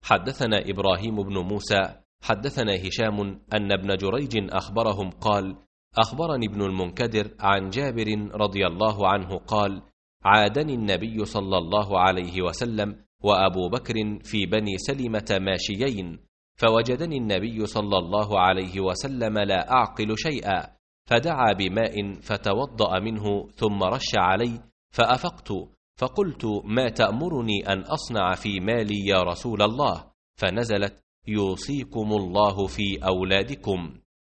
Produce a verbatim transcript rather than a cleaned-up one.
حدثنا إبراهيم بن موسى حدثنا هشام أن ابن جريج أخبرهم قال: أخبرني ابن المنكدر عن جابر رضي الله عنه قال: عادني النبي صلى الله عليه وسلم وأبو بكر في بني سلمة ماشيين، فوجدني النبي صلى الله عليه وسلم لا أعقل شيئا، فدعا بماء فتوضأ منه ثم رش علي، فأفقت فقلت: ما تأمرني أن أصنع في مالي يا رسول الله؟ فنزلت: يوصيكم الله في أولادكم.